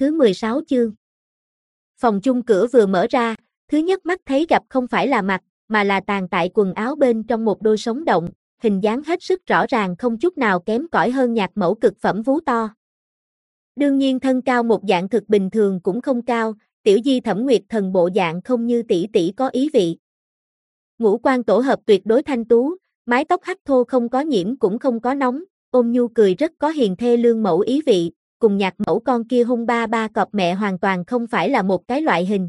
thứ 16 chương. Phòng chung cửa vừa mở ra, thứ nhất mắt thấy gặp không phải là mặt, mà là tàn tại quần áo bên trong một đôi sống động, hình dáng hết sức rõ ràng không chút nào kém cỏi hơn nhạc mẫu cực phẩm vú to. Đương nhiên thân cao một dạng thực bình thường cũng không cao, tiểu di Thẩm Nguyệt Thần bộ dạng không như tỷ tỷ có ý vị. Ngũ quan tổ hợp tuyệt đối thanh tú, mái tóc hắc thô không có nhiễm cũng không có nóng, ôn nhu cười rất có hiền thê lương mẫu ý vị, cùng nhạc mẫu con kia hung ba ba cọp mẹ hoàn toàn không phải là một cái loại hình.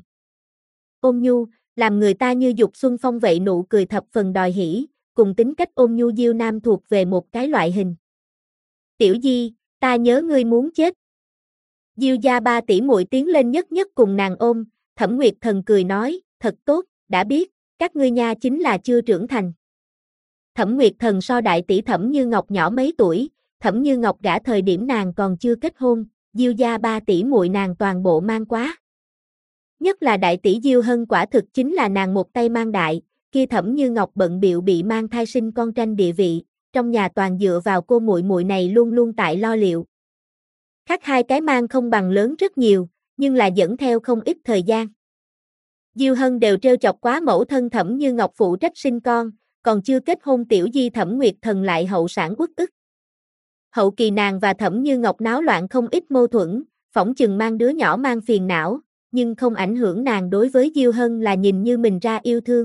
Ôn nhu, làm người ta như dục xuân phong vậy nụ cười thập phần đòi hỉ, cùng tính cách ôn nhu diêu nam thuộc về một cái loại hình. Tiểu di, ta nhớ ngươi muốn chết. Diêu gia ba tỷ muội tiến lên nhất nhất cùng nàng ôm, Thẩm Nguyệt Thần cười nói, thật tốt, đã biết, các ngươi nha chính là chưa trưởng thành. Thẩm Nguyệt Thần so đại tỷ Thẩm Như Ngọc nhỏ mấy tuổi, Thẩm Như Ngọc gả thời điểm nàng còn chưa kết hôn, Diêu gia ba tỷ muội nàng toàn bộ mang quá. Nhất là đại tỷ Diêu Hân quả thực chính là nàng một tay mang đại, kia Thẩm Như Ngọc bận bịu bị mang thai sinh con tranh địa vị, trong nhà toàn dựa vào cô muội muội này luôn luôn tại lo liệu. Khác hai cái mang không bằng lớn rất nhiều, nhưng là dẫn theo không ít thời gian. Diêu Hân đều trêu chọc quá mẫu thân Thẩm Như Ngọc phụ trách sinh con, còn chưa kết hôn tiểu di Thẩm Nguyệt Thần lại hậu sản uất ức. Hậu kỳ nàng và Thẩm Như Ngọc náo loạn không ít mâu thuẫn, phỏng chừng mang đứa nhỏ mang phiền não, nhưng không ảnh hưởng nàng đối với Diêu Hân là nhìn như mình ra yêu thương.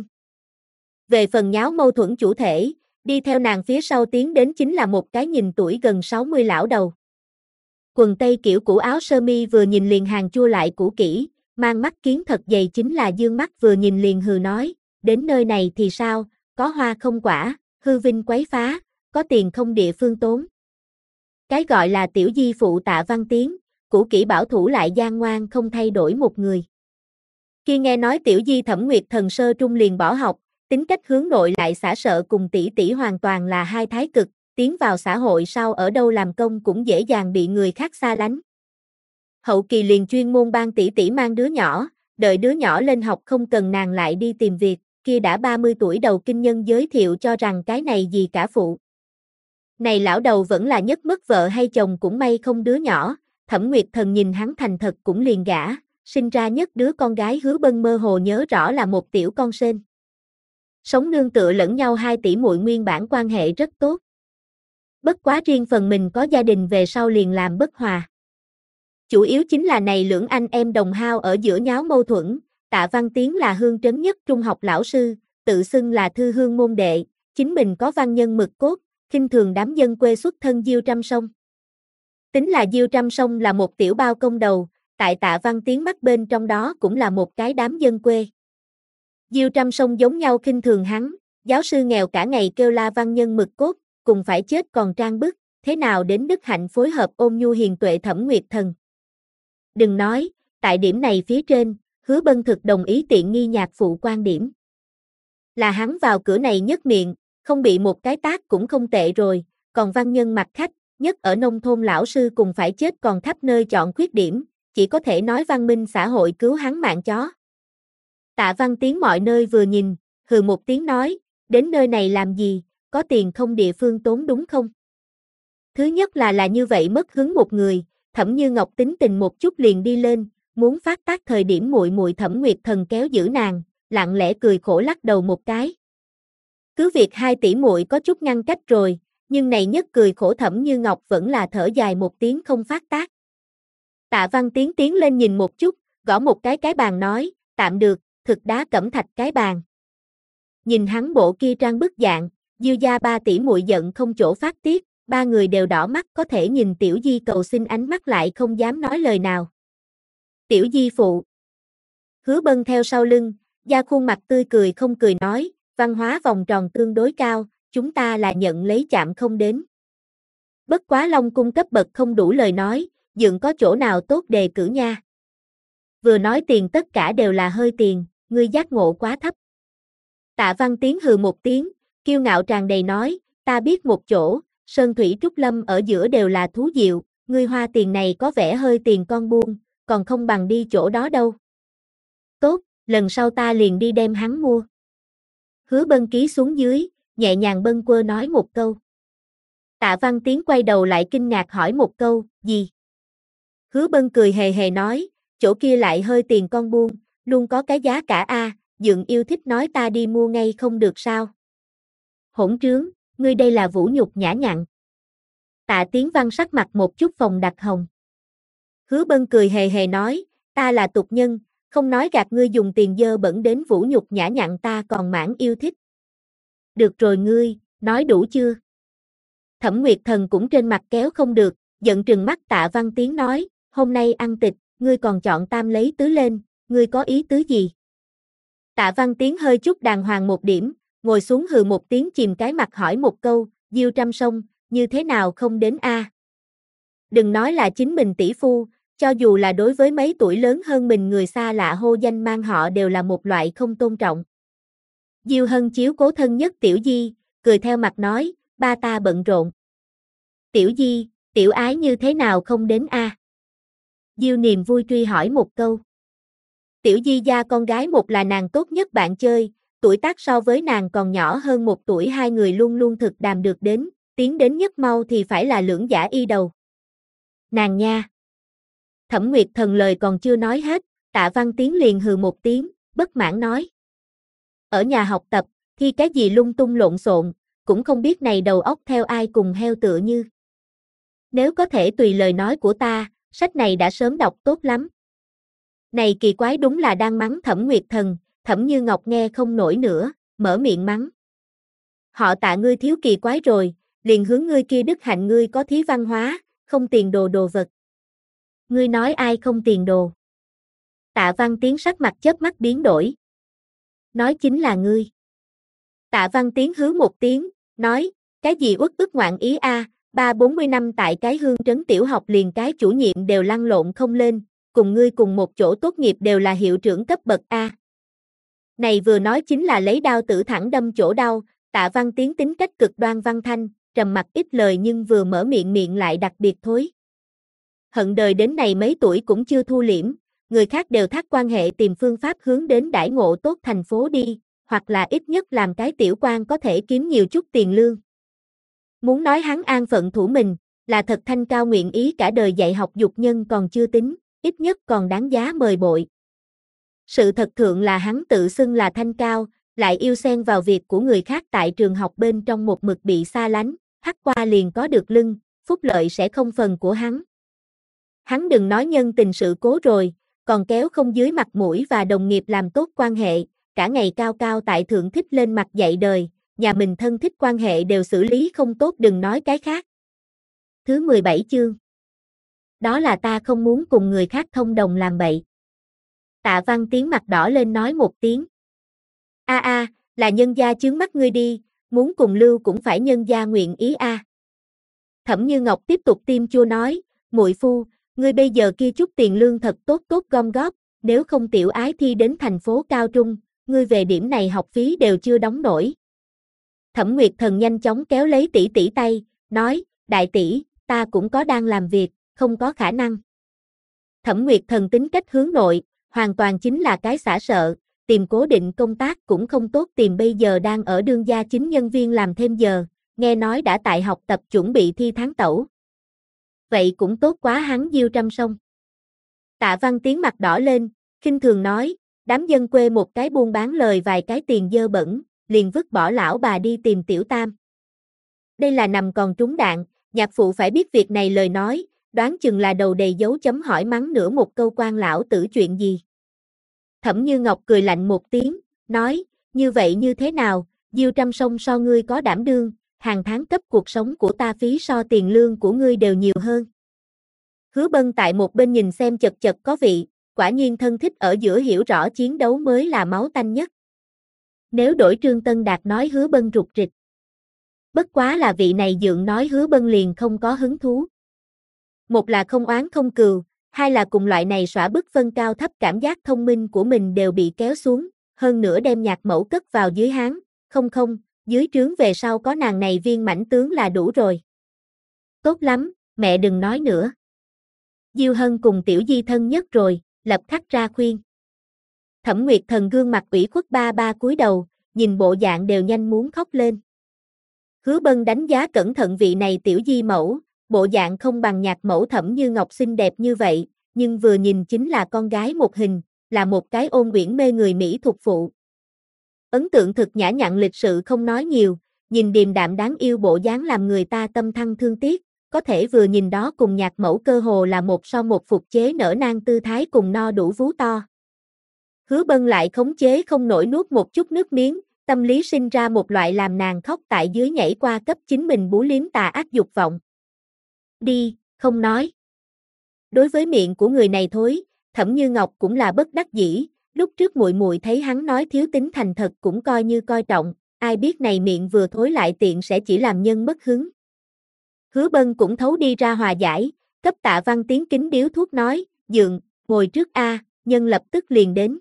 Về phần nháo mâu thuẫn chủ thể, đi theo nàng phía sau tiến đến chính là một cái nhìn tuổi gần 60 lão đầu. Quần tây kiểu cũ áo sơ mi vừa nhìn liền hàng chua lại cũ kỹ, mang mắt kiến thật dày chính là dương mắt vừa nhìn liền hừ nói, đến nơi này thì sao, có hoa không quả, hư vinh quấy phá, có tiền không địa phương tốn. Cái gọi là tiểu di phụ Tạ Văn Tiến, cũ kỹ bảo thủ lại gian ngoan không thay đổi một người. Khi nghe nói tiểu di Thẩm Nguyệt Thần sơ trung liền bỏ học, tính cách hướng nội lại xả sợ cùng tỷ tỷ hoàn toàn là hai thái cực, tiến vào xã hội sau ở đâu làm công cũng dễ dàng bị người khác xa lánh. Hậu kỳ liền chuyên môn ban tỷ tỷ mang đứa nhỏ, đợi đứa nhỏ lên học không cần nàng lại đi tìm việc, kia đã 30 tuổi đầu kinh nhân giới thiệu cho rằng cái này gì cả phụ. Này lão đầu vẫn là nhất mất vợ hay chồng cũng may không đứa nhỏ, Thẩm Nguyệt Thần nhìn hắn thành thật cũng liền gả, sinh ra nhất đứa con gái Hứa Bân mơ hồ nhớ rõ là một tiểu con sên. Sống nương tựa lẫn nhau hai tỷ muội nguyên bản quan hệ rất tốt. Bất quá riêng phần mình có gia đình về sau liền làm bất hòa. Chủ yếu chính là này lưỡng anh em đồng hao ở giữa nháo mâu thuẫn, Tạ Văn Tiến là hương trấn nhất trung học lão sư, tự xưng là thư hương môn đệ, chính mình có văn nhân mực cốt, khinh thường đám dân quê xuất thân Diêu Trăm Sông. Tính là Diêu Trăm Sông là một tiểu bao công đầu, tại Tạ Văn Tiến mắt bên trong đó cũng là một cái đám dân quê. Diêu Trăm Sông giống nhau khinh thường hắn, giáo sư nghèo cả ngày kêu la văn nhân mực cốt, cùng phải chết còn trang bức, thế nào đến đức hạnh phối hợp ôn nhu hiền tuệ Thẩm Nguyệt Thần. Đừng nói, tại điểm này phía trên, Hứa Bân thực đồng ý tiện nghi nhạc phụ quan điểm. Là hắn vào cửa này nhất miệng, không bị một cái tát cũng không tệ rồi, còn văn nhân mặt khách, nhất ở nông thôn lão sư cùng phải chết còn khắp nơi chọn khuyết điểm, chỉ có thể nói văn minh xã hội cứu hắn mạng chó. Tạ Văn Tiến mọi nơi vừa nhìn, hừ một tiếng nói, đến nơi này làm gì, có tiền không địa phương tốn đúng không? Thứ nhất là như vậy mất hứng một người, Thẩm Như Ngọc tính tình một chút liền đi lên, muốn phát tác thời điểm muội muội Thẩm Nguyệt Thần kéo giữ nàng, lặng lẽ cười khổ lắc đầu một cái. Cứ việc hai tỷ muội có chút ngăn cách rồi, nhưng này nhất cười khổ Thẩm Như Ngọc vẫn là thở dài một tiếng không phát tác. Tạ Văn Tiến tiến lên nhìn một chút, gõ một cái bàn nói, tạm được, thực đá cẩm thạch cái bàn. Nhìn hắn bộ kia trang bức dạng, Diêu gia ba tỷ muội giận không chỗ phát tiết, ba người đều đỏ mắt có thể nhìn tiểu di cầu xin ánh mắt lại không dám nói lời nào. Tiểu di phụ. Hứa Bân theo sau lưng, da khuôn mặt tươi cười không cười nói, văn hóa vòng tròn tương đối cao, chúng ta là nhận lấy chạm không đến. Bất quá Long cung cấp bậc không đủ lời nói, dựng có chỗ nào tốt đề cử nha. Vừa nói tiền tất cả đều là hơi tiền, ngươi giác ngộ quá thấp. Tạ Văn Tiến hừ một tiếng, kiêu ngạo tràn đầy nói, ta biết một chỗ, sơn thủy trúc lâm ở giữa đều là thú diệu, ngươi hoa tiền này có vẻ hơi tiền con buông, còn không bằng đi chỗ đó đâu. Tốt, lần sau ta liền đi đem hắn mua. Hứa Bân ký xuống dưới, nhẹ nhàng bâng quơ nói một câu. Tạ Văn Tiến quay đầu lại kinh ngạc hỏi một câu, gì? Hứa Bân cười hề hề nói, chỗ kia lại hơi tiền con buôn, luôn có cái giá cả a, Dượng yêu thích nói ta đi mua ngay không được sao? Hỗn trướng, ngươi đây là vũ nhục nhã nhặn. Tạ Tiến Văn sắc mặt một chút phồng đặc hồng. Hứa Bân cười hề hề nói, ta là tục nhân, không nói gạt ngươi dùng tiền dơ bẩn đến vũ nhục nhã nhặn ta còn mãn yêu thích. Được rồi ngươi, nói đủ chưa? Thẩm Nguyệt Thần cũng trên mặt kéo không được, giận trừng mắt Tạ Văn Tiến nói, hôm nay ăn tịch, ngươi còn chọn tam lấy tứ lên, ngươi có ý tứ gì? Tạ Văn Tiến hơi chút đàng hoàng một điểm, ngồi xuống hừ một tiếng chìm cái mặt hỏi một câu, Diêu Trăm Sông, như thế nào không đến a? Đừng nói là chính mình tỷ phu, cho dù là đối với mấy tuổi lớn hơn mình người xa lạ hô danh mang họ đều là một loại không tôn trọng. Diêu Hân chiếu cố thân nhất Tiểu Di, cười theo mặt nói, ba ta bận rộn. Tiểu Di, tiểu ái như thế nào không đến a? Diêu Niềm vui truy hỏi một câu. Tiểu Di gia con gái một là nàng tốt nhất bạn chơi, tuổi tác so với nàng còn nhỏ hơn 1 tuổi, hai người luôn luôn thực đàm được đến, tiến đến nhất mau thì phải là lưỡng giả y đầu. Nàng nha. Thẩm Nguyệt Thần lời còn chưa nói hết, Tạ Văn Tiến liền hừ một tiếng, bất mãn nói. Ở nhà học tập, thi cái gì lung tung lộn xộn, cũng không biết này đầu óc theo ai cùng heo tựa như. Nếu có thể tùy lời nói của ta, sách này đã sớm đọc tốt lắm. Này kỳ quái đúng là đang mắng Thẩm Nguyệt Thần, Thẩm Như Ngọc nghe không nổi nữa, mở miệng mắng. Họ Tạ ngươi thiếu kỳ quái rồi, liền hướng ngươi kia đức hạnh ngươi có thí văn hóa, không tiền đồ đồ vật. Ngươi nói ai không tiền đồ? Tạ Văn Tiến sắc mặt chớp mắt biến đổi. Nói chính là ngươi. Tạ Văn Tiến hứ một tiếng, nói, cái gì uất ức ngoạn ý a, 30-40 năm tại cái hương trấn tiểu học liền cái chủ nhiệm đều lăn lộn không lên, cùng ngươi cùng một chỗ tốt nghiệp đều là hiệu trưởng cấp bậc a. Này vừa nói chính là lấy đao tử thẳng đâm chỗ đau, Tạ Văn Tiến tính cách cực đoan văn thanh, trầm mặc ít lời nhưng vừa mở miệng lại đặc biệt thối. Hận đời đến này mấy tuổi cũng chưa thu liễm, người khác đều thác quan hệ tìm phương pháp hướng đến đãi ngộ tốt thành phố đi, hoặc là ít nhất làm cái tiểu quan có thể kiếm nhiều chút tiền lương. Muốn nói hắn an phận thủ mình, là thật thanh cao nguyện ý cả đời dạy học dục nhân còn chưa tính, ít nhất còn đáng giá mời bội. Sự thật thượng là hắn tự xưng là thanh cao, lại yêu xen vào việc của người khác tại trường học bên trong một mực bị xa lánh, hắt qua liền có được lưng, phúc lợi sẽ không phần của hắn. Hắn đừng nói nhân tình sự cố rồi, còn kéo không dưới mặt mũi và đồng nghiệp làm tốt quan hệ, cả ngày cao cao tại thượng thích lên mặt dạy đời, nhà mình thân thích quan hệ đều xử lý không tốt đừng nói cái khác. Thứ 17 chương. Đó là ta không muốn cùng người khác thông đồng làm bậy. Tạ Văn Tiến mặt đỏ lên nói một tiếng. Là nhân gia chướng mắt ngươi đi, muốn cùng lưu cũng phải nhân gia nguyện ý a. Thẩm Như Ngọc tiếp tục tiêm chua nói, muội phu, ngươi bây giờ kia chút tiền lương thật tốt tốt gom góp, nếu không tiểu ái thi đến thành phố cao trung, ngươi về điểm này học phí đều chưa đóng nổi. Thẩm Nguyệt Thần nhanh chóng kéo lấy tỷ tỷ tay, nói, đại tỷ, ta cũng có đang làm việc, không có khả năng. Thẩm Nguyệt Thần tính cách hướng nội, hoàn toàn chính là cái xả sợ, tìm cố định công tác cũng không tốt tìm bây giờ đang ở đương gia chính nhân viên làm thêm giờ, nghe nói đã tại học tập chuẩn bị thi tháng tẩu. Vậy cũng tốt quá hắn Diêu Trăm Sông. Tạ Văn Tiến mặt đỏ lên, khinh thường nói, đám dân quê một cái buôn bán lời vài cái tiền dơ bẩn, liền vứt bỏ lão bà đi tìm tiểu tam. Đây là nằm còn trúng đạn, nhạc phụ phải biết việc này lời nói, đoán chừng là đầu đầy dấu chấm hỏi mắng nữa một câu quan lão tử chuyện gì. Thẩm Như Ngọc cười lạnh một tiếng, nói, như vậy như thế nào, Diêu Trăm Sông so ngươi có đảm đương, hàng tháng cấp cuộc sống của ta phí so tiền lương của ngươi đều nhiều hơn. Hứa Bân tại một bên nhìn xem chật chật có vị, quả nhiên thân thích ở giữa hiểu rõ chiến đấu mới là máu tanh nhất. Nếu đổi Trương Tân Đạt nói Hứa Bân rụt rịch. Bất quá là vị này dượng nói Hứa Bân liền không có hứng thú. Một là không oán không cừu, hai là cùng loại này xõa bức phân cao thấp cảm giác thông minh của mình đều bị kéo xuống, hơn nữa đem nhạc mẫu cất vào dưới háng, không, dưới trướng về sau có nàng này viên mãnh tướng là đủ rồi. Tốt lắm, mẹ đừng nói nữa. Diêu Hân cùng Tiểu Di thân nhất rồi, lập khắc ra khuyên. Thẩm Nguyệt Thần gương mặt ủy khuất ba cúi đầu, nhìn bộ dạng đều nhanh muốn khóc lên. Hứa Bân đánh giá cẩn thận vị này Tiểu Di mẫu, bộ dạng không bằng nhạc mẫu Thẩm Như Ngọc xinh đẹp như vậy, nhưng vừa nhìn chính là con gái một hình, là một cái ôn uyển mê người Mỹ thuộc phụ. Ấn tượng thực nhã nhặn lịch sự không nói nhiều, nhìn điềm đạm đáng yêu bộ dáng làm người ta tâm thăng thương tiếc, có thể vừa nhìn đó cùng nhạc mẫu cơ hồ là một so một phục chế nở nang tư thái cùng no đủ vú to. Hứa Bân lại khống chế không nổi nuốt một chút nước miếng, tâm lý sinh ra một loại làm nàng khóc tại dưới nhảy qua cấp chính mình bú liếm tà ác dục vọng. Đi, không nói. Đối với miệng của người này thối, Thẩm Như Ngọc cũng là bất đắc dĩ, lúc trước muội muội thấy hắn nói thiếu tính thành thật cũng coi như coi trọng, ai biết này miệng vừa thối lại tiện sẽ chỉ làm nhân mất hứng. Hứa Bân cũng thấu đi ra hòa giải, cấp Tạ Văn Tiến kính điếu thuốc nói, dượng, ngồi trước a, nhân lập tức liền đến.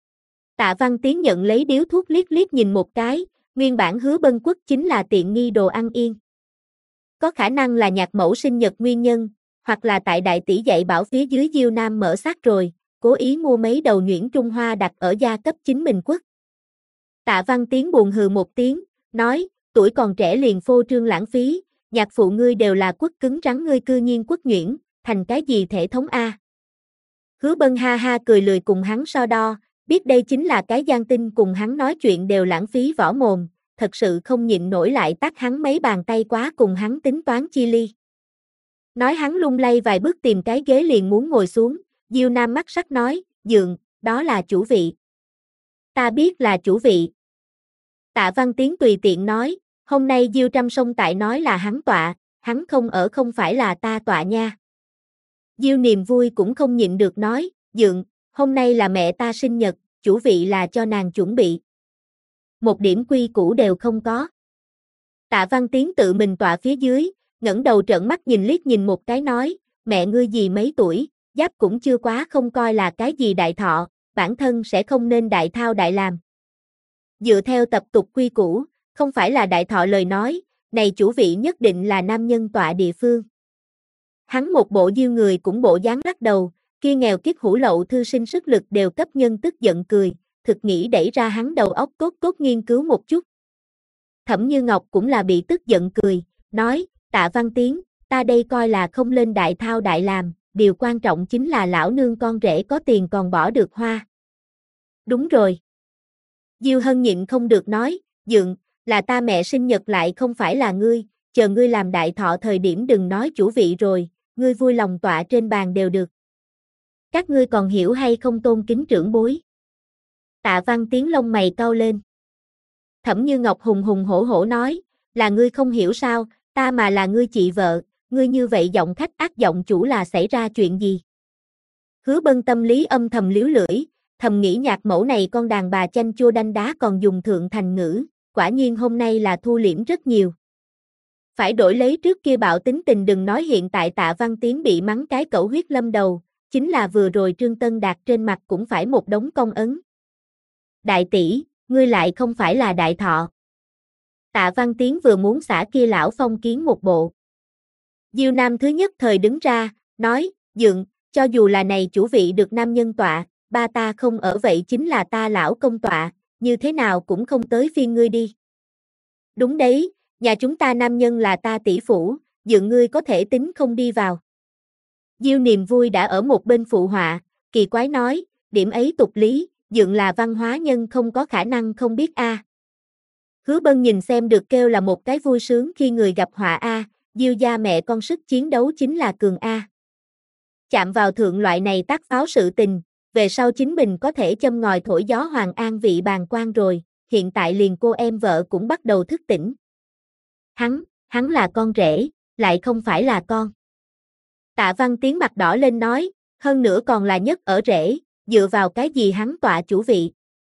Tạ Văn Tiến nhận lấy điếu thuốc liếc liếc nhìn một cái, nguyên bản Hứa Bân quất chính là tiện nghi đồ ăn yên. Có khả năng là nhạc mẫu sinh nhật nguyên nhân, hoặc là tại đại tỷ dạy bảo phía dưới Diêu Nam mở xác rồi, cố ý mua mấy đầu nhuyễn Trung Hoa đặt ở gia cấp chính mình quất. Tạ Văn Tiến buồn hừ một tiếng, nói, tuổi còn trẻ liền phô trương lãng phí, nhạc phụ ngươi đều là quất cứng rắn ngươi cư nhiên quất nhuyễn, thành cái gì thể thống a? Hứa Bân ha ha cười lười cùng hắn so đo, biết đây chính là cái gian tinh cùng hắn nói chuyện đều lãng phí võ mồm, thật sự không nhịn nổi lại tát hắn mấy bàn tay quá cùng hắn tính toán chi ly. Nói hắn lung lay vài bước tìm cái ghế liền muốn ngồi xuống, Diêu Nam mắt sắc nói, dượng, đó là chủ vị. Ta biết là chủ vị. Tạ Văn Tiến tùy tiện nói, hôm nay Diêu Trăm Sông tại nói là hắn tọa, hắn không ở không phải là ta tọa nha. Diêu Niềm vui cũng không nhịn được nói, dượng, hôm nay là mẹ ta sinh nhật, chủ vị là cho nàng chuẩn bị. Một điểm quy củ đều không có. Tạ Văn Tiến tự mình tọa phía dưới, ngẩng đầu trợn mắt nhìn liếc nhìn một cái nói, mẹ ngươi gì mấy tuổi, giáp cũng chưa quá không coi là cái gì đại thọ, bản thân sẽ không nên đại thao đại làm. Dựa theo tập tục quy củ, không phải là đại thọ lời nói, này chủ vị nhất định là nam nhân tọa địa phương. Hắn một bộ Diêu người cũng bộ dáng lắc đầu, kia nghèo kiết hủ lậu thư sinh sức lực đều cấp nhân tức giận cười, thực nghĩ đẩy ra hắn đầu óc cốt nghiên cứu một chút. Thẩm Như Ngọc cũng là bị tức giận cười, nói, Tạ Văn Tiến, ta đây coi là không lên đại thao đại làm, điều quan trọng chính là lão nương con rể có tiền còn bỏ được hoa. Đúng rồi. Diêu Hân nhịn không được nói, dượng, là ta mẹ sinh nhật lại không phải là ngươi, chờ ngươi làm đại thọ thời điểm đừng nói chủ vị rồi, ngươi vui lòng tọa trên bàn đều được. Các ngươi còn hiểu hay không tôn kính trưởng bối? Tạ Văn Tiến lông mày cau lên. Thẩm Như Ngọc hùng hùng hổ hổ nói, là ngươi không hiểu sao, ta mà là ngươi chị vợ, ngươi như vậy giọng khách ác giọng chủ là xảy ra chuyện gì? Hứa Bân tâm lý âm thầm liếu lưỡi, thầm nghĩ nhạc mẫu này con đàn bà chanh chua đanh đá còn dùng thượng thành ngữ, quả nhiên hôm nay là thu liễm rất nhiều. Phải đổi lấy trước kia bạo tính tình đừng nói hiện tại Tạ Văn Tiến bị mắng cái cẩu huyết lâm đầu, chính là vừa rồi Trương Tân Đạt trên mặt cũng phải một đống công ấn. Đại tỷ, ngươi lại không phải là đại thọ. Tạ Văn Tiến vừa muốn xả kia lão phong kiến một bộ. Diêu Nam thứ nhất thời đứng ra, nói, dượng, cho dù là này chủ vị được nam nhân tọa, ba ta không ở vậy chính là ta lão công tọa, như thế nào cũng không tới phiên ngươi đi. Đúng đấy, nhà chúng ta nam nhân là ta tỷ phủ, dượng ngươi có thể tính không đi vào. Diêu Niềm vui đã ở một bên phụ họa, kỳ quái nói, điểm ấy tục lý, dượng là văn hóa nhân không có khả năng không biết a. Hứa Bân nhìn xem được kêu là một cái vui sướng khi người gặp họa a, Diêu gia mẹ con sức chiến đấu chính là cường a. Chạm vào thượng loại này tác pháo sự tình, về sau chính mình có thể châm ngòi thổi gió Hoàng An vị bàn quan rồi, hiện tại liền cô em vợ cũng bắt đầu thức tỉnh. Hắn là con rể, lại không phải là con. Tạ Văn Tiến mặt đỏ lên nói, hơn nữa còn là nhất ở rể, dựa vào cái gì hắn tọa chủ vị.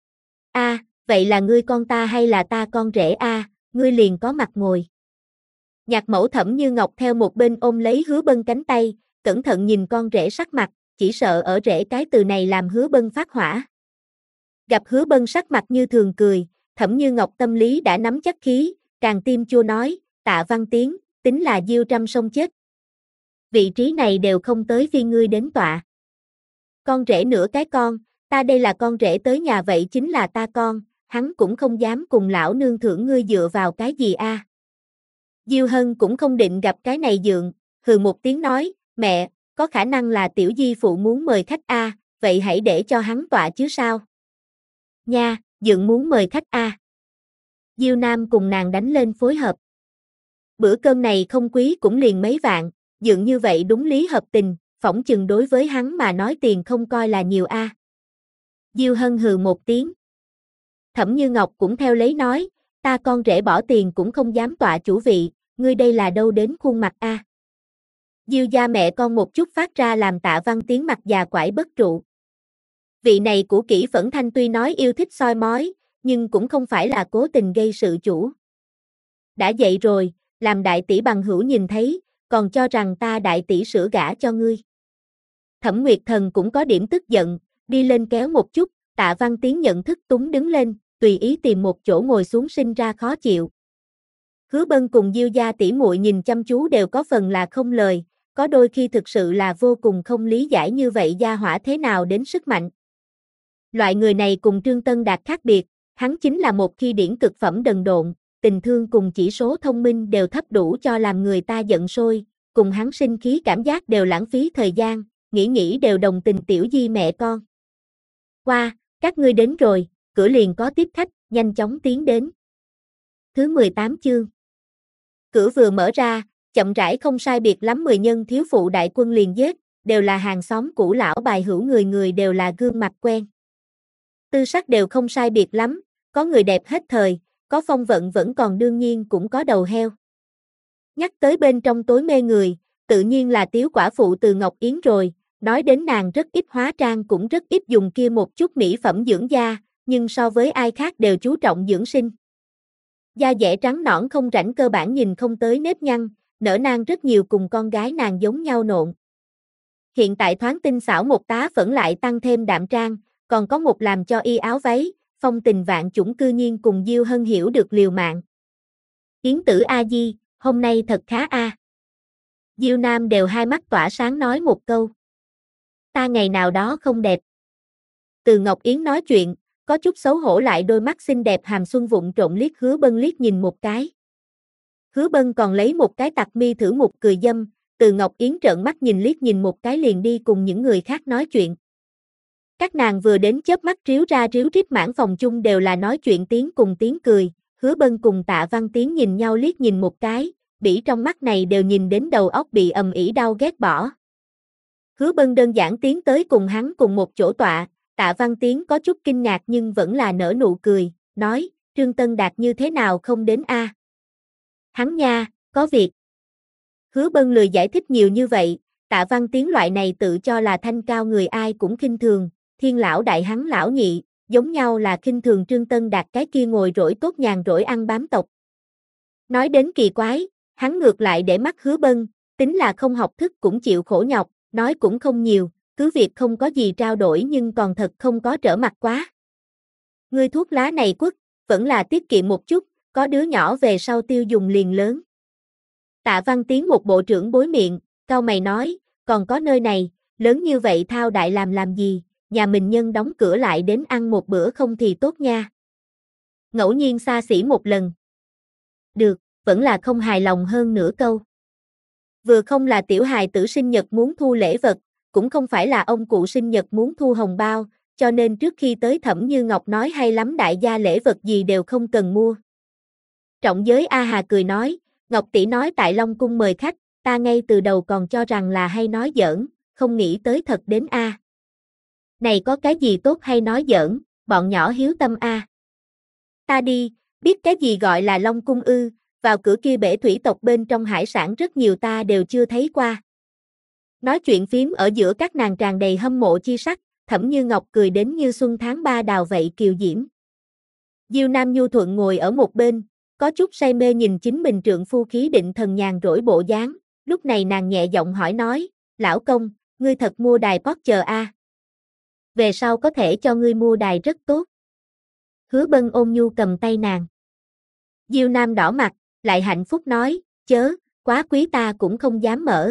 Vậy là ngươi con ta hay là ta con rể a? Ngươi liền có mặt ngồi. Nhạc mẫu Thẩm Như Ngọc theo một bên ôm lấy Hứa Bân cánh tay, cẩn thận nhìn con rể sắc mặt, chỉ sợ ở rể cái từ này làm Hứa Bân phát hỏa. Gặp Hứa Bân sắc mặt như thường cười, Thẩm Như Ngọc tâm lý đã nắm chắc khí, càng tim chua nói, Tạ Văn Tiến, tính là Diêu Trăm Sông chết. Vị trí này đều không tới phiên ngươi đến tọa. Con rể nửa cái con, ta đây là con rể tới nhà vậy chính là ta con, hắn cũng không dám cùng lão nương thưởng ngươi dựa vào cái gì a? Diêu Hân cũng không định gặp cái này dượng, hừ một tiếng nói, mẹ, có khả năng là tiểu di phụ muốn mời khách a, vậy hãy để cho hắn tọa chứ sao. Nha, Dượng muốn mời khách a. Diêu Nam cùng nàng đánh lên phối hợp. Bữa cơm này không quý cũng liền mấy vạn, Dượng như vậy đúng lý hợp tình, phỏng chừng đối với hắn mà nói tiền không coi là nhiều a. Diêu Hân hừ một tiếng. Thẩm Như Ngọc cũng theo lấy nói, ta con rể bỏ tiền cũng không dám tọa chủ vị, ngươi đây là đâu đến khuôn mặt a. Diêu gia mẹ con một chút phát ra làm Tạ Văn Tiến mặt già quải bất trụ. Vị này của kỹ Phẫn Thanh tuy nói yêu thích soi mói, nhưng cũng không phải là cố tình gây sự chủ. Đã vậy rồi, làm đại tỷ bằng hữu nhìn thấy, còn cho rằng ta đại tỷ sửa gả cho ngươi. Thẩm Nguyệt Thần cũng có điểm tức giận, đi lên kéo một chút, Tạ Văn Tiến nhận thức túng đứng lên, tùy ý tìm một chỗ ngồi xuống sinh ra khó chịu. Hứa Bân cùng Diêu gia tỷ muội nhìn chăm chú đều có phần là không lời, có đôi khi thực sự là vô cùng không lý giải như vậy gia hỏa thế nào đến sức mạnh. Loại người này cùng Trương Tân Đạt khác biệt, hắn chính là một khi điển cực phẩm đần độn, tình thương cùng chỉ số thông minh đều thấp đủ cho làm người ta giận sôi, cùng hắn sinh khí cảm giác đều lãng phí thời gian, nghĩ đều đồng tình tiểu di mẹ con. Qua, các ngươi đến rồi, cửa liền có tiếp khách, nhanh chóng tiến đến. Thứ 18 chương. Cửa vừa mở ra, chậm rãi không sai biệt lắm 10 nhân thiếu phụ đại quân liền giết, đều là hàng xóm cũ lão bài hữu, người người đều là gương mặt quen. Tư sắc đều không sai biệt lắm, có người đẹp hết thời, có phong vận vẫn còn, đương nhiên cũng có đầu heo. Nhắc tới bên trong tối mê người, tự nhiên là Tiếu quả phụ Từ Ngọc Yến rồi, nói đến nàng rất ít hóa trang cũng rất ít dùng kia một chút mỹ phẩm dưỡng da, nhưng so với ai khác đều chú trọng dưỡng sinh. Da dẻ trắng nõn không rãnh, cơ bản nhìn không tới nếp nhăn, nở nang rất nhiều, cùng con gái nàng giống nhau nộn. Hiện tại thoáng tinh xảo một tá phẫn lại tăng thêm đạm trang, còn có một làm cho y áo váy, phong tình vạn chủng, cư nhiên cùng Diêu Hân hiểu được liều mạng. Yến tử a di, hôm nay thật khá a. Diêu Nam đều hai mắt tỏa sáng nói một câu. Ta ngày nào đó không đẹp. Từ Ngọc Yến nói chuyện, có chút xấu hổ lại đôi mắt xinh đẹp hàm xuân vụng trộn liếc Hứa Bân liếc nhìn một cái. Hứa Bân còn lấy một cái tặc mi thử một cười dâm, Từ Ngọc Yến trợn mắt nhìn liếc nhìn một cái liền đi cùng những người khác nói chuyện. Các nàng vừa đến chớp mắt ríu ra ríu rít, mãn phòng chung đều là nói chuyện tiếng cùng tiếng cười, Hứa Bân cùng Tạ Văn Tiến nhìn nhau liếc nhìn một cái, bỉ trong mắt này đều nhìn đến đầu óc bị ầm ĩ đau ghét bỏ. Hứa Bân đơn giản tiến tới cùng hắn cùng một chỗ tọa, Tạ Văn Tiến có chút kinh ngạc nhưng vẫn là nở nụ cười, nói, Trương Tân Đạt như thế nào không đến a? Hắn nha, có việc. Hứa Bân lười giải thích nhiều như vậy, Tạ Văn Tiến loại này tự cho là thanh cao người ai cũng khinh thường, Thiên lão đại hắn lão nhị, giống nhau là khinh thường Trương Tân Đạt cái kia ngồi rỗi tốt nhàn rỗi ăn bám tộc. Nói đến kỳ quái, hắn ngược lại để mắt Hứa Bân, tính là không học thức cũng chịu khổ nhọc, nói cũng không nhiều, cứ việc không có gì trao đổi nhưng còn thật không có trở mặt quá. Ngươi thuốc lá này quất, vẫn là tiết kiệm một chút, có đứa nhỏ về sau tiêu dùng liền lớn. Tạ Văn Tiến một bộ trưởng bối miệng, cau mày nói, còn có nơi này, lớn như vậy thao đại làm gì, nhà mình nhân đóng cửa lại đến ăn một bữa không thì tốt nha. Ngẫu nhiên xa xỉ một lần. Được, vẫn là không hài lòng hơn nửa câu. Vừa không là tiểu hài tử sinh nhật muốn thu lễ vật, cũng không phải là ông cụ sinh nhật muốn thu hồng bao, cho nên trước khi tới Thẩm Như Ngọc nói hay lắm, đại gia lễ vật gì đều không cần mua. Trọng giới A Hà cười nói, Ngọc tỷ nói tại Long Cung mời khách, ta ngay từ đầu còn cho rằng là hay nói giỡn, không nghĩ tới thật đến a. Này có cái gì tốt hay nói giỡn, bọn nhỏ hiếu tâm a. Ta đi, biết cái gì gọi là Long Cung ư, vào cửa kia bể thủy tộc bên trong hải sản rất nhiều ta đều chưa thấy qua. Nói chuyện phím ở giữa các nàng tràn đầy hâm mộ chi sắc, Thẩm Như Ngọc cười đến như xuân tháng 3 đào vậy kiều diễm. Diêu Nam nhu thuận ngồi ở một bên, có chút say mê nhìn chính mình trượng phu khí định thần nhàn rỗi bộ dáng, lúc này nàng nhẹ giọng hỏi nói, lão công, ngươi thật mua đài Porsche a? Về sau có thể cho ngươi mua đài rất tốt. Hứa Bân ôn nhu cầm tay nàng. Diêu Nam đỏ mặt, lại hạnh phúc nói, chớ, quá quý ta cũng không dám mở.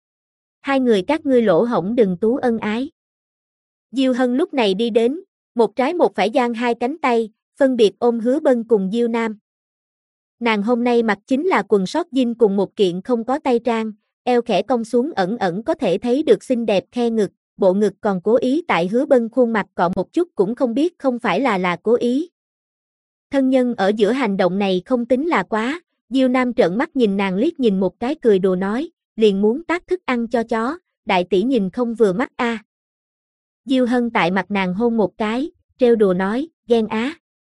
Hai người các ngươi lỗ hổng đừng tú ân ái. Diêu Hân lúc này đi đến, một trái một phải giang hai cánh tay, phân biệt ôm Hứa Bân cùng Diêu Nam. Nàng hôm nay mặc chính là quần sót jean cùng một kiện không có tay trang, eo khẽ cong xuống ẩn ẩn có thể thấy được xinh đẹp khe ngực, bộ ngực còn cố ý tại Hứa Bân khuôn mặt cọ một chút cũng không biết không phải là cố ý. Thân nhân ở giữa hành động này không tính là quá, Diêu Nam trợn mắt nhìn nàng liếc nhìn một cái cười đùa nói, liền muốn tác thức ăn cho chó, đại tỷ nhìn không vừa mắt a. Diêu Hân tại mặt nàng hôn một cái, trêu đùa nói, ghen á.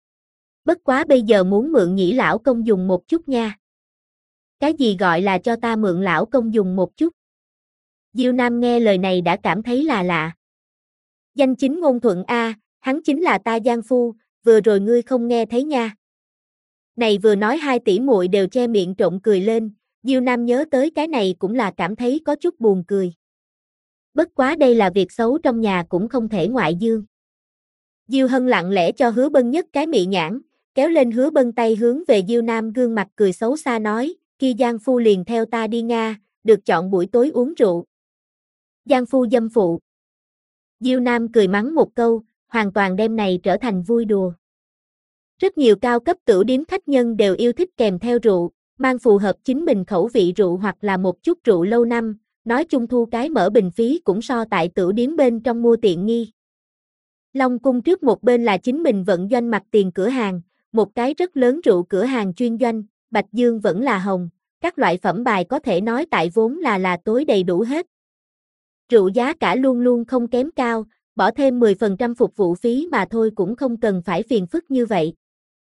Bất quá bây giờ muốn mượn Nhĩ lão công dùng một chút nha. Cái gì gọi là cho ta mượn lão công dùng một chút? Diêu Nam nghe lời này đã cảm thấy là lạ. Danh chính ngôn thuận a, hắn chính là ta giang phu, vừa rồi ngươi không nghe thấy nha. Này vừa nói hai tỷ muội đều che miệng trộn cười lên, Diêu Nam nhớ tới cái này cũng là cảm thấy có chút buồn cười. Bất quá đây là việc xấu trong nhà cũng không thể ngoại dương. Diêu Hân lặng lẽ cho Hứa Bân nhất cái mị nhãn, kéo lên Hứa Bân tay hướng về Diêu Nam gương mặt cười xấu xa nói, kia giang phu liền theo ta đi Nga, được chọn buổi tối uống rượu. Giang phu dâm phụ. Diêu Nam cười mắng một câu, hoàn toàn đem này trở thành vui đùa. Rất nhiều cao cấp tửu điếm khách nhân đều yêu thích kèm theo rượu, mang phù hợp chính mình khẩu vị rượu hoặc là một chút rượu lâu năm, nói chung thu cái mở bình phí cũng so tại tửu điếm bên trong mua tiện nghi. Long cung trước một bên là chính mình vận doanh mặt tiền cửa hàng, một cái rất lớn rượu cửa hàng chuyên doanh, Bạch Dương vẫn là hồng, các loại phẩm bài có thể nói tại vốn là tối đầy đủ hết. Rượu giá cả luôn luôn không kém cao, bỏ thêm 10% phục vụ phí mà thôi cũng không cần phải phiền phức như vậy.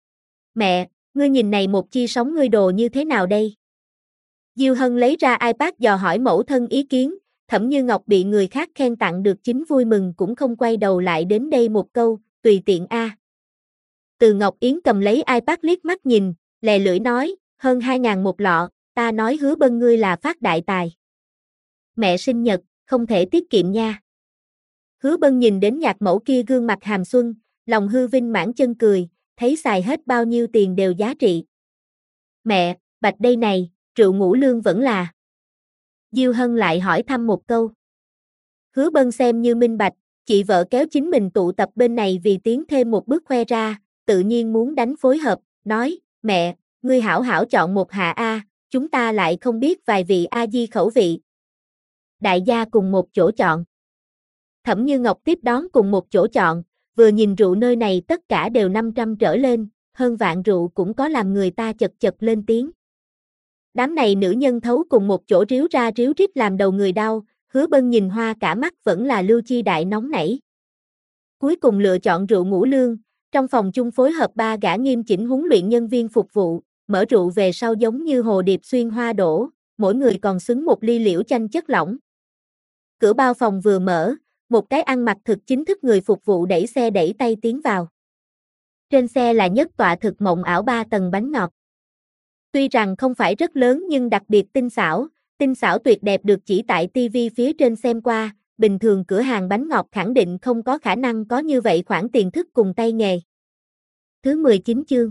Mẹ, ngươi nhìn này một chi sóng ngươi đồ như thế nào đây? Diêu Hân lấy ra iPad dò hỏi mẫu thân ý kiến, Thẩm Như Ngọc bị người khác khen tặng được chính vui mừng cũng không quay đầu lại đến đây một câu, tùy tiện a. Từ Ngọc Yến cầm lấy iPad liếc mắt nhìn, lè lưỡi nói, hơn 2.000 một lọ, ta nói Hứa Bân ngươi là phát đại tài. Mẹ sinh nhật, không thể tiết kiệm nha. Hứa Bân nhìn đến nhạc mẫu kia gương mặt hàm xuân, lòng hư vinh mãn chân cười, thấy xài hết bao nhiêu tiền đều giá trị. Mẹ, bạch đây này, rượu ngũ lương vẫn là. Diêu Hân lại hỏi thăm một câu. Hứa Bân xem như minh bạch, chị vợ kéo chính mình tụ tập bên này vì tiến thêm một bước khoe ra, tự nhiên muốn đánh phối hợp, nói, mẹ, ngươi hảo hảo chọn một hạ A, chúng ta lại không biết vài vị A di khẩu vị. Đại gia cùng một chỗ chọn. Thẩm Như Ngọc tiếp đón cùng một chỗ chọn, vừa nhìn rượu nơi này tất cả đều 500 trở lên, hơn vạn rượu cũng có làm người ta chật chật lên tiếng. Đám này nữ nhân thấu cùng một chỗ ríu ra ríu rít làm đầu người đau, Hứa Bân nhìn hoa cả mắt vẫn là Lưu Chi Đại nóng nảy. Cuối cùng lựa chọn rượu ngũ lương, trong phòng chung phối hợp 3 gã nghiêm chỉnh huấn luyện nhân viên phục vụ, mở rượu về sau giống như hồ điệp xuyên hoa đổ, mỗi người còn xứng một ly liễu chanh chất lỏng. Cửa bao phòng vừa mở, một cái ăn mặc thực chính thức người phục vụ đẩy xe đẩy tay tiến vào. Trên xe là nhất tọa thực mộng ảo 3 tầng bánh ngọt. Tuy rằng không phải rất lớn nhưng đặc biệt tinh xảo tuyệt đẹp được chỉ tại TV phía trên xem qua, bình thường cửa hàng bánh ngọt khẳng định không có khả năng có như vậy khoản tiền thức cùng tay nghề. Thứ 19 chương.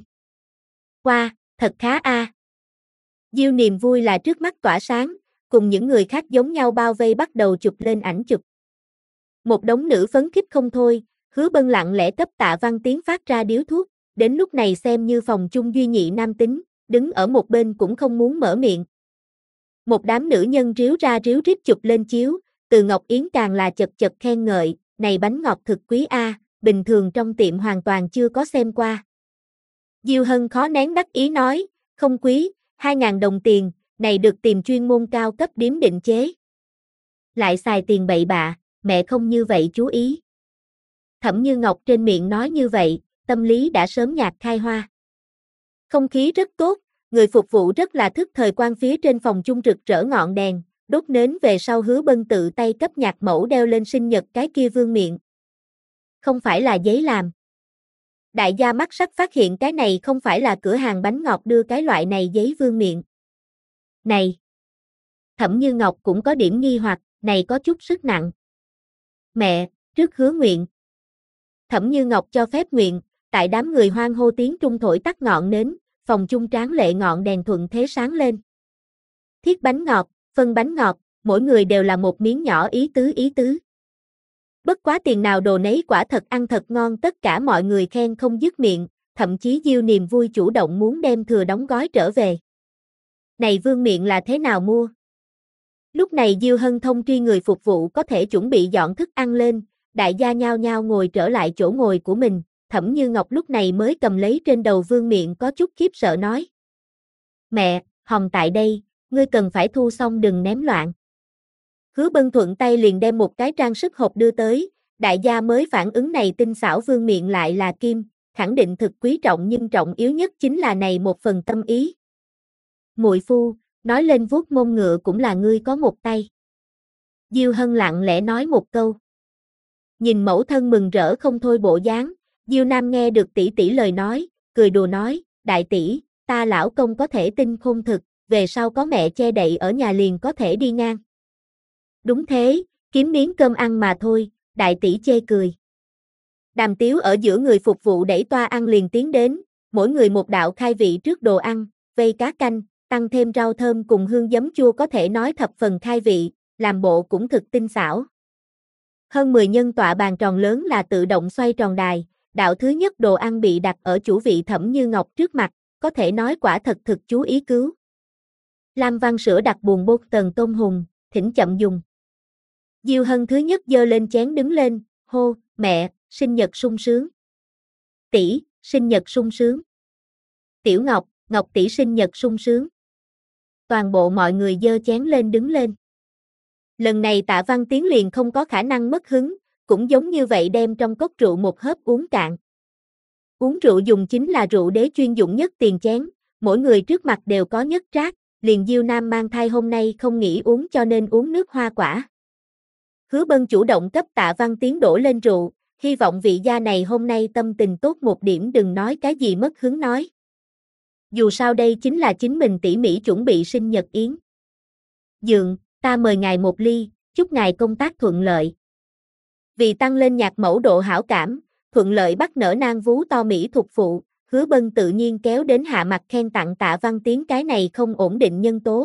Qua, thật khá a. Diêu niềm vui là trước mắt tỏa sáng, cùng những người khác giống nhau bao vây bắt đầu chụp lên ảnh chụp. Một đống nữ phấn khích không thôi, Hứa Bân lặng lẽ cấp Tạ Văn Tiến phát ra điếu thuốc, đến lúc này xem như phòng chung duy nhị nam tính, đứng ở một bên cũng không muốn mở miệng. Một đám nữ nhân ríu ra ríu rít chụp lên chiếu, Từ Ngọc Yến càng là chật chật khen ngợi, này bánh ngọt thực quý a, bình thường trong tiệm hoàn toàn chưa có xem qua. Diêu Hân khó nén đắc ý nói, không quý, 2.000 đồng tiền, này được tìm chuyên môn cao cấp điếm định chế. Lại xài tiền bậy bạ, mẹ không như vậy chú ý. Thẩm Như Ngọc trên miệng nói như vậy, tâm lý đã sớm nhạt khai hoa. Không khí rất tốt, người phục vụ rất là thức thời quan phía trên phòng chung rực rỡ ngọn đèn, đốt nến về sau Hứa Bân tự tay cấp nhạc mẫu đeo lên sinh nhật cái kia vương miện. Không phải là giấy làm. Đại gia mắt sắc phát hiện cái này không phải là cửa hàng bánh ngọt đưa cái loại này giấy vương miện. Này! Thẩm Như Ngọc cũng có điểm nghi hoặc, này có chút sức nặng. Mẹ, trước hứa nguyện. Thẩm Như Ngọc cho phép nguyện, tại đám người hoan hô tiếng trung thổi tắt ngọn nến, phòng chung tráng lệ ngọn đèn thuận thế sáng lên. Thiết bánh ngọt, phân bánh ngọt, mỗi người đều là một miếng nhỏ ý tứ. Bất quá tiền nào đồ nấy quả thật ăn thật ngon, tất cả mọi người khen không dứt miệng, thậm chí Diêu niềm vui chủ động muốn đem thừa đóng gói trở về. Này vương miện là thế nào mua? Lúc này Diêu Hân thông tri người phục vụ có thể chuẩn bị dọn thức ăn lên, đại gia nhao nhao ngồi trở lại chỗ ngồi của mình, Thẩm Như Ngọc lúc này mới cầm lấy trên đầu vương miện có chút khiếp sợ nói. Mẹ, hòm tại đây, ngươi cần phải thu xong đừng ném loạn. Hứa Bân thuận tay liền đem một cái trang sức hộp đưa tới, đại gia mới phản ứng này tinh xảo vương miện lại là kim, khẳng định thực quý trọng nhưng trọng yếu nhất chính là này một phần tâm ý. Muội phu, nói lên vuốt mông ngựa cũng là ngươi có một tay. Diêu Hân lặng lẽ nói một câu. Nhìn mẫu thân mừng rỡ không thôi bộ dáng, Diêu Nam nghe được tỷ tỷ lời nói, cười đùa nói, đại tỷ, ta lão công có thể tinh khôn thực, về sau có mẹ che đậy ở nhà liền có thể đi ngang. Đúng thế, kiếm miếng cơm ăn mà thôi, đại tỷ chê cười. Đàm Tiếu ở giữa người phục vụ đẩy toa ăn liền tiến đến, mỗi người một đạo khai vị trước đồ ăn, vây cá canh, tăng thêm rau thơm cùng hương giấm chua có thể nói thập phần khai vị, làm bộ cũng thực tinh xảo. Hơn 10 nhân tọa bàn tròn lớn là tự động xoay tròn đài, đạo thứ nhất đồ ăn bị đặt ở chủ vị Thẩm Như Ngọc trước mặt, có thể nói quả thật thực chú ý cứu. Lam Văn Sữa đặt buồn bột tần tôm hùm, thỉnh chậm dùng. Diêu Hân thứ nhất giơ lên chén đứng lên, hô, mẹ, sinh nhật sung sướng. Tỷ, sinh nhật sung sướng. Tiểu Ngọc, Ngọc tỷ sinh nhật sung sướng. Toàn bộ mọi người giơ chén lên đứng lên. Lần này Tạ Văn Tiến liền không có khả năng mất hứng, cũng giống như vậy đem trong cốc rượu một hớp uống cạn. Uống rượu dùng chính là rượu đế chuyên dụng nhất tiền chén, mỗi người trước mặt đều có nhất trác, liền Diêu Nam mang thai hôm nay không nghĩ uống cho nên uống nước hoa quả. Hứa Bân chủ động cấp Tạ Văn Tiến đổ lên rượu, hy vọng vị gia này hôm nay tâm tình tốt một điểm đừng nói cái gì mất hứng nói. Dù sao đây chính là chính mình tỉ mỉ chuẩn bị sinh nhật yến. Dượng, ta mời ngài một ly, chúc ngài công tác thuận lợi. Vì tăng lên nhạc mẫu độ hảo cảm, thuận lợi bắt nở nang vú to Mỹ thuộc phụ, Hứa Bân tự nhiên kéo đến hạ mặt khen tặng Tạ Văn Tiến cái này không ổn định nhân tố.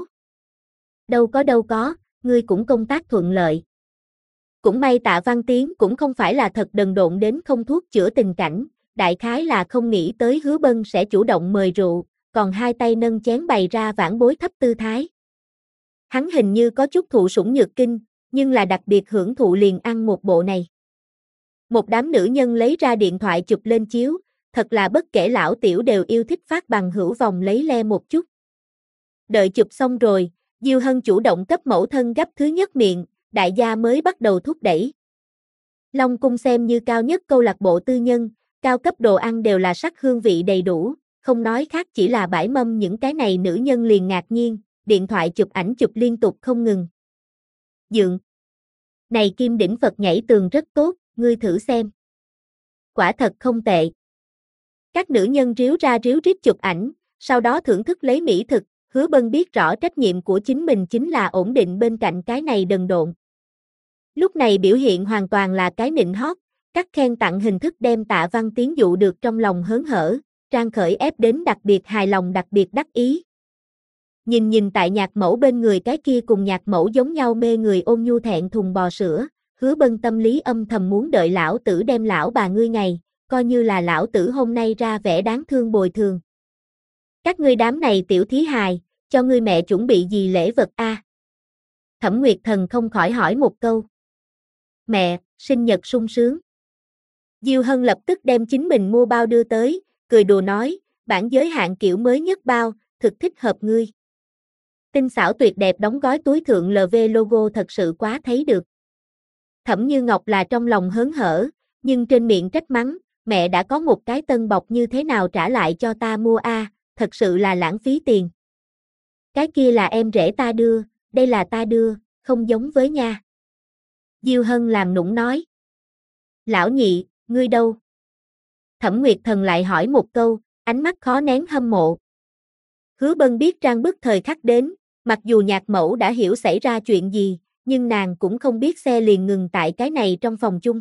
Đâu có, ngươi cũng công tác thuận lợi. Cũng may Tạ Văn Tiến cũng không phải là thật đần độn đến không thuốc chữa tình cảnh, đại khái là không nghĩ tới Hứa Bân sẽ chủ động mời rượu, còn hai tay nâng chén bày ra vãn bối thấp tư thái. Hắn hình như có chút thụ sủng nhược kinh, nhưng là đặc biệt hưởng thụ liền ăn một bộ này. Một đám nữ nhân lấy ra điện thoại chụp lên chiếu, thật là bất kể lão tiểu đều yêu thích phát bằng hữu vòng lấy le một chút. Đợi chụp xong rồi, Diêu Hân chủ động cấp mẫu thân gấp thứ nhất miệng, đại gia mới bắt đầu thúc đẩy. Long Cung xem như cao nhất câu lạc bộ tư nhân, cao cấp đồ ăn đều là sắc hương vị đầy đủ, không nói khác chỉ là bãi mâm những cái này nữ nhân liền ngạc nhiên, điện thoại chụp ảnh chụp liên tục không ngừng. Dượng, này kim đỉnh Phật nhảy tường rất tốt, ngươi thử xem. Quả thật không tệ. Các nữ nhân ríu ra ríu rít chụp ảnh, sau đó thưởng thức lấy mỹ thực, Hứa Bân biết rõ trách nhiệm của chính mình chính là ổn định bên cạnh cái này đần độn. Lúc này biểu hiện hoàn toàn là cái nịnh hót, các khen tặng hình thức đem Tạ Văn Tiến dụ được trong lòng hớn hở, Trang Khởi ép đến đặc biệt hài lòng đặc biệt đắc ý. Nhìn tại nhạc mẫu bên người cái kia cùng nhạc mẫu giống nhau mê người ôn nhu thẹn thùng bò sữa, Hứa Bân tâm lý âm thầm muốn đợi lão tử đem lão bà ngươi ngày, coi như là lão tử hôm nay ra vẻ đáng thương bồi thường. Các ngươi đám này tiểu thí hài, cho ngươi mẹ chuẩn bị gì lễ vật a? Thẩm Nguyệt Thần không khỏi hỏi một câu. Mẹ, sinh nhật sung sướng. Diêu Hân lập tức đem chính mình mua bao đưa tới, cười đùa nói, bản giới hạn kiểu mới nhất bao, thực thích hợp ngươi. Tinh xảo tuyệt đẹp đóng gói túi thượng LV logo thật sự quá thấy được. Thẩm Như Ngọc là trong lòng hớn hở, nhưng trên miệng trách mắng, mẹ đã có một cái tân bọc như thế nào trả lại cho ta mua a, thật sự là lãng phí tiền. Cái kia là em rể ta đưa, đây là ta đưa, không giống với nha. Diêu Hân làm nũng nói. Lão nhị, ngươi đâu? Thẩm Nguyệt Thần lại hỏi một câu, ánh mắt khó nén hâm mộ. Hứa Bân biết trang bức thời khắc đến, mặc dù nhạc mẫu đã hiểu xảy ra chuyện gì, nhưng nàng cũng không biết xe liền ngừng tại cái này trong phòng chung.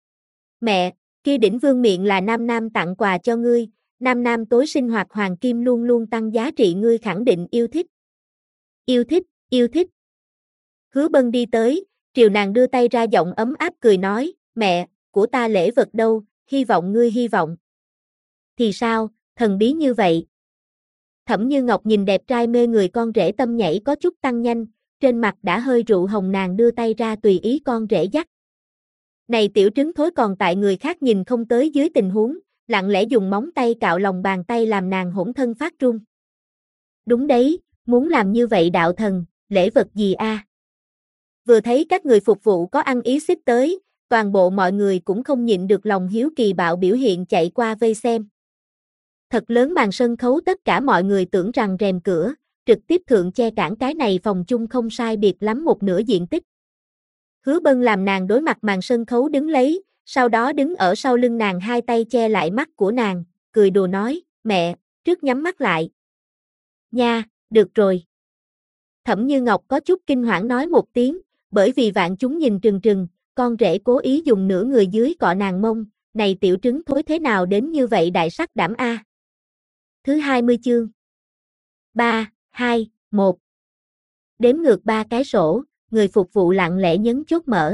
Mẹ, kia đỉnh vương miện là Nam Nam tặng quà cho ngươi, Nam Nam tối sinh hoạt hoàng kim luôn luôn tăng giá trị ngươi khẳng định yêu thích. Yêu thích, yêu thích. Hứa Bân đi tới, triều nàng đưa tay ra giọng ấm áp cười nói, mẹ, của ta lễ vật đâu, hy vọng ngươi hy vọng. Thì sao, thần bí như vậy. Thẩm Như Ngọc nhìn đẹp trai mê người con rể tâm nhảy có chút tăng nhanh, trên mặt đã hơi rượu hồng, nàng đưa tay ra tùy ý con rể dắt. Này tiểu trứng thối còn tại người khác nhìn không tới dưới tình huống, lặng lẽ dùng móng tay cạo lòng bàn tay làm nàng hỗn thân phát run. Đúng đấy, muốn làm như vậy đạo thần, lễ vật gì a? Vừa thấy các người phục vụ có ăn ý xích tới, toàn bộ mọi người cũng không nhịn được lòng hiếu kỳ bạo biểu hiện chạy qua vây xem. Thật lớn màn sân khấu, tất cả mọi người tưởng rằng rèm cửa, trực tiếp thượng che cản cái này phòng chung không sai biệt lắm một nửa diện tích. Hứa Bân làm nàng đối mặt màn sân khấu đứng lấy, sau đó đứng ở sau lưng nàng, hai tay che lại mắt của nàng, cười đùa nói, mẹ, trước nhắm mắt lại. Nha, được rồi. Thẩm Như Ngọc có chút kinh hoảng nói một tiếng, bởi vì vạn chúng nhìn trừng trừng, con rể cố ý dùng nửa người dưới cọ nàng mông, này tiểu trứng thối thế nào đến như vậy đại sắc đảm a. Thứ 20 chương. 3, 2, 1. Đếm ngược 3 cái sổ, người phục vụ lặng lẽ nhấn chốt mở.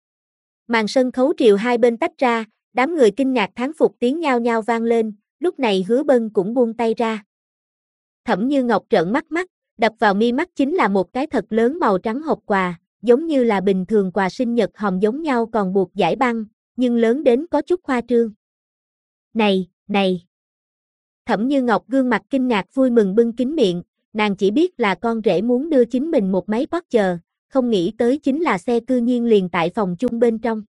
Màn sân khấu triều hai bên tách ra, đám người kinh ngạc thán phục tiếng nhao nhao vang lên, lúc này Hứa Bân cũng buông tay ra. Thẩm Như Ngọc trợn mắt mắt, đập vào mi mắt chính là một cái thật lớn màu trắng hộp quà, giống như là bình thường quà sinh nhật hòm giống nhau còn buộc giải băng, nhưng lớn đến có chút khoa trương. Này, này! Thẩm Như Ngọc gương mặt kinh ngạc vui mừng bưng kín miệng, nàng chỉ biết là con rể muốn đưa chính mình một máy Porsche, không nghĩ tới chính là xe cư nhiên liền tại phòng chung bên trong.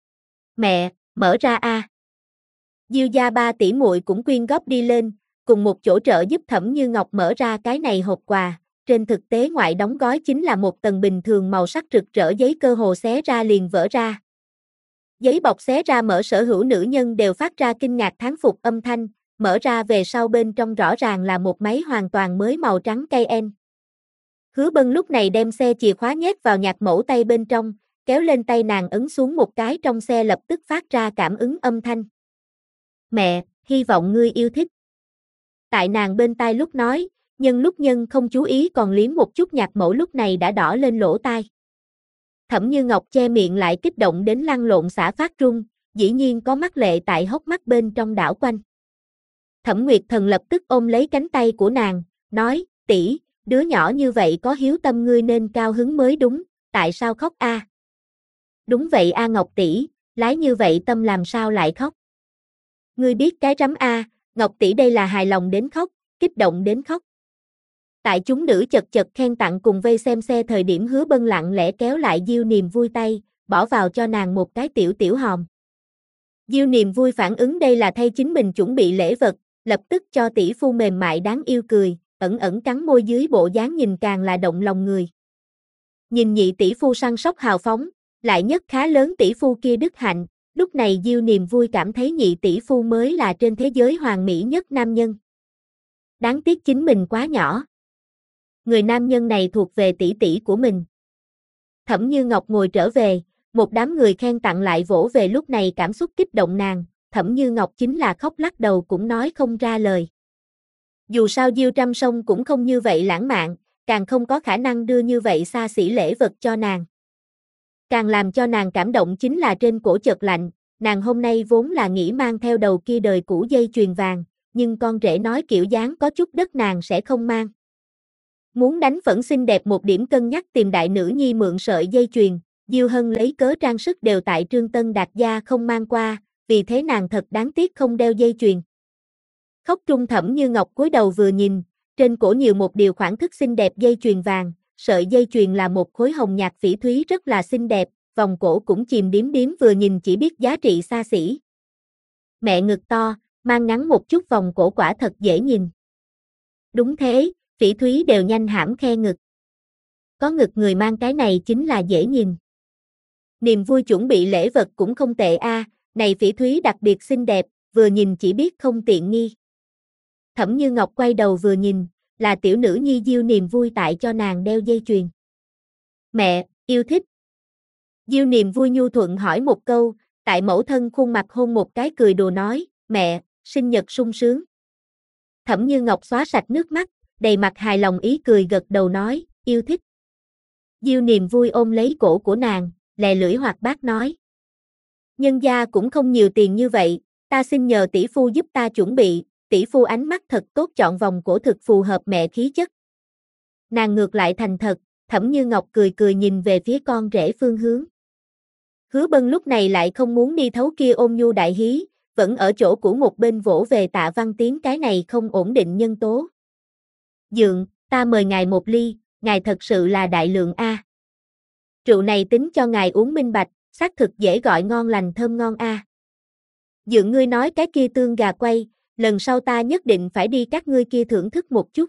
Mẹ, mở ra a. Diêu gia ba tỷ muội cũng quyên góp đi lên, cùng một chỗ trợ giúp Thẩm Như Ngọc mở ra cái này hộp quà. Trên thực tế ngoại đóng gói chính là một tầng bình thường màu sắc rực rỡ giấy, cơ hồ xé ra liền vỡ ra. Giấy bọc xé ra mở, sở hữu nữ nhân đều phát ra kinh ngạc thán phục âm thanh, mở ra về sau bên trong rõ ràng là một máy hoàn toàn mới màu trắng Cayenne. Hứa Bân lúc này đem xe chìa khóa nhét vào nhạc mẫu tay bên trong, kéo lên tay nàng ấn xuống một cái, trong xe lập tức phát ra cảm ứng âm thanh. Mẹ, hy vọng ngươi yêu thích. Tại nàng bên tai lúc nói, nhân không chú ý còn liếm một chút, nhạc mẫu lúc này đã đỏ lên lỗ tai. Thẩm Như Ngọc che miệng lại kích động đến lăn lộn xả phát run, dĩ nhiên có mắt lệ tại hốc mắt bên trong đảo quanh. Thẩm Nguyệt Thần lập tức ôm lấy cánh tay của nàng, nói, tỷ, đứa nhỏ như vậy có hiếu tâm, ngươi nên cao hứng mới đúng, tại sao khóc a? Đúng vậy a Ngọc tỷ, lái như vậy tâm làm sao lại khóc? Ngươi biết cái rắm a, Ngọc tỷ đây là hài lòng đến khóc, kích động đến khóc. Tại chúng nữ chật chật khen tặng cùng vây xem xe thời điểm, Hứa Bân lặng lẽ kéo lại Diêu Niềm Vui tay, bỏ vào cho nàng một cái tiểu tiểu hòm. Diêu Niềm Vui phản ứng đây là thay chính mình chuẩn bị lễ vật, lập tức cho tỷ phu mềm mại đáng yêu cười, ẩn ẩn cắn môi dưới, bộ dáng nhìn càng là động lòng người. Nhìn nhị tỷ phu săn sóc hào phóng, lại nhất khá lớn tỷ phu kia đức hạnh, lúc này Diêu Niềm Vui cảm thấy nhị tỷ phu mới là trên thế giới hoàn mỹ nhất nam nhân. Đáng tiếc chính mình quá nhỏ. Người nam nhân này thuộc về tỷ tỷ của mình. Thẩm Như Ngọc ngồi trở về, một đám người khen tặng lại vỗ về, lúc này cảm xúc kích động nàng, Thẩm Như Ngọc chính là khóc lắc đầu cũng nói không ra lời. Dù sao Diêu Trăm Sông cũng không như vậy lãng mạn, càng không có khả năng đưa như vậy xa xỉ lễ vật cho nàng. Càng làm cho nàng cảm động chính là trên cổ chợt lạnh, nàng hôm nay vốn là nghĩ mang theo đầu kia đời cũ dây chuyền vàng, nhưng con rể nói kiểu dáng có chút đất nàng sẽ không mang. Muốn đánh phẫn xinh đẹp một điểm, cân nhắc tìm đại nữ nhi mượn sợi dây chuyền, Diêu Hân lấy cớ trang sức đều tại Trương Tân Đạt gia không mang qua, vì thế nàng thật đáng tiếc không đeo dây chuyền. Khóc trung Thẩm Như Ngọc cúi đầu vừa nhìn, trên cổ nhiều một điều khoản thức xinh đẹp dây chuyền vàng, sợi dây chuyền là một khối hồng nhạt phỉ thúy rất là xinh đẹp, vòng cổ cũng chìm điếm điếm, vừa nhìn chỉ biết giá trị xa xỉ. Mẹ ngực to, mang ngắn một chút vòng cổ quả thật dễ nhìn. Đúng thế, phỉ thúy đều nhanh hãm khe ngực. Có ngực người mang cái này chính là dễ nhìn. Niềm Vui chuẩn bị lễ vật cũng không tệ a, này phỉ thúy đặc biệt xinh đẹp, vừa nhìn chỉ biết không tiện nghi. Thẩm Như Ngọc quay đầu vừa nhìn, là tiểu nữ nhi Diêu Niềm Vui tại cho nàng đeo dây chuyền. Mẹ, yêu thích. Diêu Niềm Vui nhu thuận hỏi một câu, tại mẫu thân khuôn mặt hôn một cái, cười đùa nói, mẹ, sinh nhật sung sướng. Thẩm Như Ngọc xóa sạch nước mắt, đầy mặt hài lòng ý cười gật đầu nói, yêu thích. Diêu Niềm Vui ôm lấy cổ của nàng, lè lưỡi hoạt bát nói. Nhân gia cũng không nhiều tiền như vậy, ta xin nhờ tỷ phu giúp ta chuẩn bị, tỷ phu ánh mắt thật tốt, chọn vòng cổ thực phù hợp mẹ khí chất. Nàng ngược lại thành thật, Thẩm Như Ngọc cười cười nhìn về phía con rể phương hướng. Hứa Bân lúc này lại không muốn đi thấu kia ôn nhu đại hí, vẫn ở chỗ cũ một bên vỗ về Tạ Văn Tiến cái này không ổn định nhân tố. Dượng, ta mời ngài một ly, ngài thật sự là đại lượng a. Rượu này tính cho ngài uống minh bạch, xác thực dễ gọi ngon lành thơm ngon a. Dượng ngươi nói cái kia tương gà quay, lần sau ta nhất định phải đi các ngươi kia thưởng thức một chút.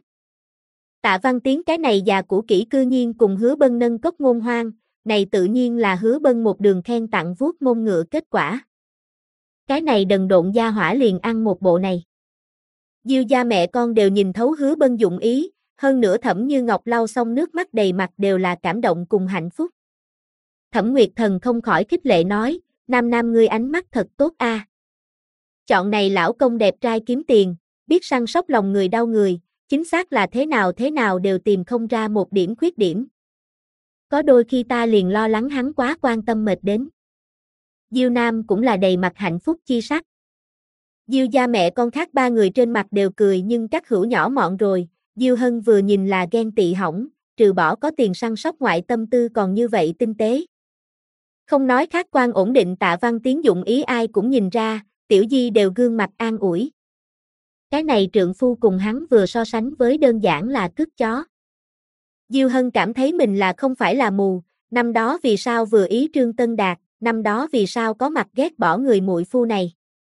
Tạ Văn Tiến cái này già cũ kỹ cư nhiên cùng Hứa Bân nâng cốc ngôn hoang, này tự nhiên là Hứa Bân một đường khen tặng vuốt mông ngựa kết quả. Cái này đần độn gia hỏa liền ăn một bộ này. Diêu gia mẹ con đều nhìn thấu Hứa Bân dụng ý, hơn nữa Thẩm Như Ngọc lau xong nước mắt đầy mặt đều là cảm động cùng hạnh phúc. Thẩm Nguyệt Thần không khỏi khích lệ nói, nam nam ngươi ánh mắt thật tốt a. Chọn này lão công đẹp trai kiếm tiền, biết săn sóc lòng người đau người, chính xác là thế nào đều tìm không ra một điểm khuyết điểm. Có đôi khi ta liền lo lắng hắn quá quan tâm mệt đến. Diêu Nam cũng là đầy mặt hạnh phúc chi sắc. Diêu gia mẹ con khác ba người trên mặt đều cười nhưng các hữu nhỏ mọn rồi, Diêu Hân vừa nhìn là ghen tị hỏng, trừ bỏ có tiền săn sóc ngoại tâm tư còn như vậy tinh tế. Không nói khác quan ổn định Tạ Văn Tiến dụng ý ai cũng nhìn ra, Tiểu Di đều gương mặt an ủi. Cái này trượng phu cùng hắn vừa so sánh với đơn giản là cướp chó. Diêu Hân cảm thấy mình là không phải là mù, năm đó vì sao vừa ý Trương Tân Đạt, năm đó vì sao có mặt ghét bỏ người muội phu này.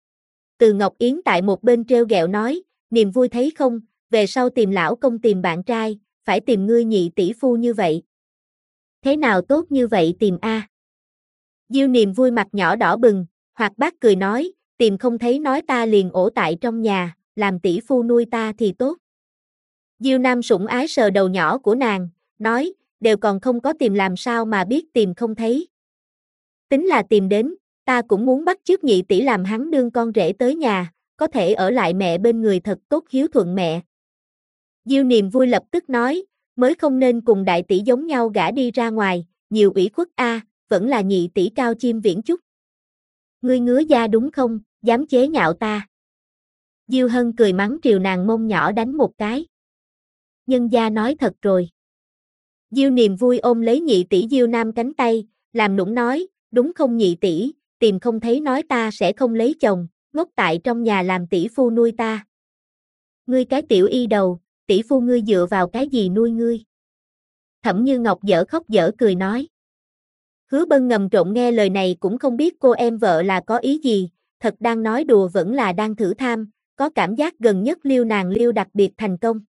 Từ Ngọc Yến tại một bên trêu ghẹo nói, niềm vui thấy không, về sau tìm lão công tìm bạn trai, phải tìm ngươi nhị tỷ phu như vậy. Thế nào tốt như vậy tìm a? Diêu niềm vui mặt nhỏ đỏ bừng, hoặc bác cười nói, tìm không thấy nói ta liền ổ tại trong nhà, làm tỷ phu nuôi ta thì tốt. Diêu Nam sủng ái sờ đầu nhỏ của nàng, nói, đều còn không có tìm làm sao mà biết tìm không thấy. Tính là tìm đến, ta cũng muốn bắt chước nhị tỷ làm hắn đương con rể tới nhà, có thể ở lại mẹ bên người thật tốt hiếu thuận mẹ. Diêu niềm vui lập tức nói, mới không nên cùng đại tỷ giống nhau gả đi ra ngoài, nhiều ủy khuất a, vẫn là nhị tỷ cao chim viễn chút. Ngươi ngứa da đúng không, dám chế nhạo ta. Diêu Hân cười mắng triều nàng mông nhỏ đánh một cái. Nhân gia nói thật rồi. Diêu niềm vui ôm lấy nhị tỷ Diêu Nam cánh tay, làm nũng nói, đúng không nhị tỷ, tìm không thấy nói ta sẽ không lấy chồng, ngốc tại trong nhà làm tỷ phu nuôi ta. Ngươi cái tiểu y đầu, tỷ phu ngươi dựa vào cái gì nuôi ngươi? Thẩm Như Ngọc dở khóc dở cười nói. Hứa Bân ngầm trộn nghe lời này cũng không biết cô em vợ là có ý gì, thật đang nói đùa vẫn là đang thử tham, có cảm giác gần nhất liêu nàng liêu đặc biệt thành công.